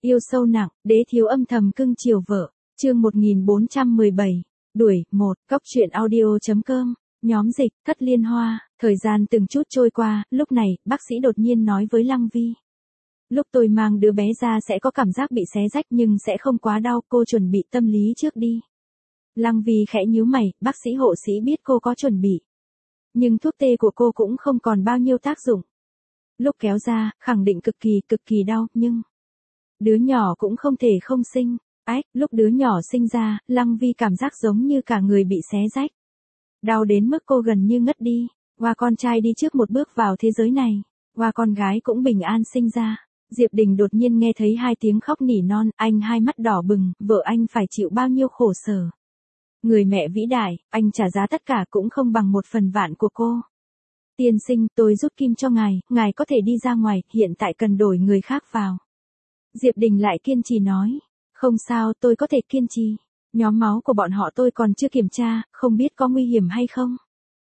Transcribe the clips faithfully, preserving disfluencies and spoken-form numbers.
Yêu sâu nặng, đế thiếu âm thầm cưng chiều vợ. Chương một nghìn bốn trăm mười bảy. Đuổi, một, Cóc truyện audio.com. Nhóm dịch, Thất Liên Hoa. Thời gian từng chút trôi qua, lúc này, bác sĩ đột nhiên nói với Lăng Vi. Lúc tôi mang đứa bé ra sẽ có cảm giác bị xé rách nhưng sẽ không quá đau, cô chuẩn bị tâm lý trước đi. Lăng Vi khẽ nhíu mày, bác sĩ hộ sĩ biết cô có chuẩn bị. Nhưng thuốc tê của cô cũng không còn bao nhiêu tác dụng. Lúc kéo ra, khẳng định cực kỳ cực kỳ đau, nhưng... Đứa nhỏ cũng không thể không sinh. Ách, lúc đứa nhỏ sinh ra, Lăng Vi cảm giác giống như cả người bị xé rách. Đau đến mức cô gần như ngất đi. Hoa con trai đi trước một bước vào thế giới này. Hoa con gái cũng bình an sinh ra. Diệp Đình đột nhiên nghe thấy hai tiếng khóc nỉ non, anh hai mắt đỏ bừng, vợ anh phải chịu bao nhiêu khổ sở. Người mẹ vĩ đại, anh trả giá tất cả cũng không bằng một phần vạn của cô. Tiên sinh, tôi giúp kim cho ngài, ngài có thể đi ra ngoài, hiện tại cần đổi người khác vào. Diệp Đình lại kiên trì nói, không sao, tôi có thể kiên trì. Nhóm máu của bọn họ tôi còn chưa kiểm tra, không biết có nguy hiểm hay không.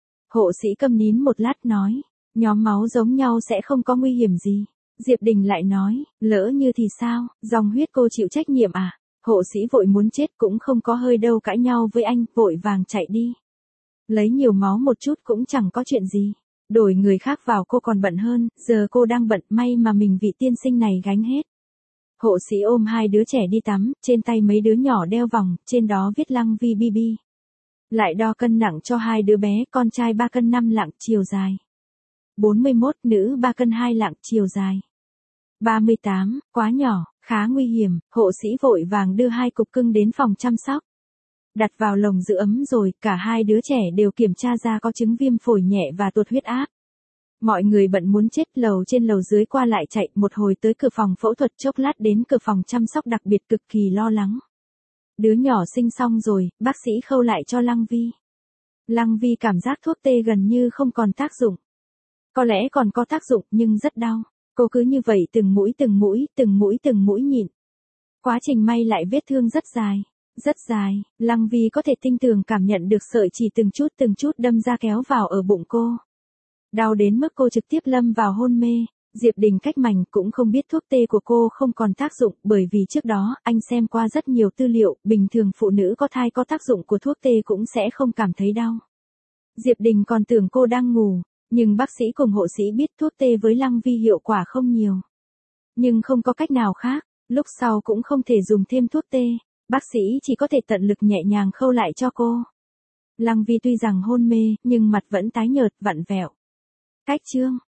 Hộ sĩ câm nín một lát nói, nhóm máu giống nhau sẽ không có nguy hiểm gì. Diệp Đình lại nói, lỡ như thì sao, dòng huyết cô chịu trách nhiệm à? Hộ sĩ vội muốn chết cũng không có hơi đâu cãi nhau với anh, vội vàng chạy đi. Lấy nhiều máu một chút cũng chẳng có chuyện gì. Đổi người khác vào cô còn bận hơn, giờ cô đang bận, may mà mình vị tiên sinh này gánh hết. Hộ sĩ ôm hai đứa trẻ đi tắm, trên tay mấy đứa nhỏ đeo vòng, trên đó viết Lăng Vi bi bi. Lại đo cân nặng cho hai đứa bé, con trai ba cân năm lạng, chiều dài bốn mươi mốt, nữ ba cân hai lạng, chiều dài ba mươi tám, quá nhỏ, khá nguy hiểm. Hộ sĩ vội vàng đưa hai cục cưng đến phòng chăm sóc. Đặt vào lồng giữ ấm rồi, cả hai đứa trẻ đều kiểm tra ra có chứng viêm phổi nhẹ và tụt huyết áp. Mọi người bận muốn chết, lầu trên lầu dưới qua lại chạy, một hồi tới cửa phòng phẫu thuật, chốc lát đến cửa phòng chăm sóc đặc biệt, cực kỳ lo lắng. Đứa nhỏ sinh xong rồi, bác sĩ khâu lại cho Lăng Vi. Lăng Vi cảm giác thuốc tê gần như không còn tác dụng. Có lẽ còn có tác dụng nhưng rất đau. Cô cứ như vậy từng mũi từng mũi, từng mũi từng mũi nhịn. Quá trình may lại vết thương rất dài, rất dài. Lăng Vi có thể tinh tường cảm nhận được sợi chỉ từng chút từng chút đâm ra kéo vào ở bụng cô. Đau đến mức cô trực tiếp lâm vào hôn mê. Diệp Đình cách mảnh cũng không biết thuốc tê của cô không còn tác dụng, bởi vì trước đó anh xem qua rất nhiều tư liệu, bình thường phụ nữ có thai có tác dụng của thuốc tê cũng sẽ không cảm thấy đau. Diệp Đình còn tưởng cô đang ngủ, nhưng bác sĩ cùng hộ sĩ biết thuốc tê với Lăng Vi hiệu quả không nhiều. Nhưng không có cách nào khác, lúc sau cũng không thể dùng thêm thuốc tê, bác sĩ chỉ có thể tận lực nhẹ nhàng khâu lại cho cô. Lăng Vi tuy rằng hôn mê, nhưng mặt vẫn tái nhợt, vặn vẹo. Cách chương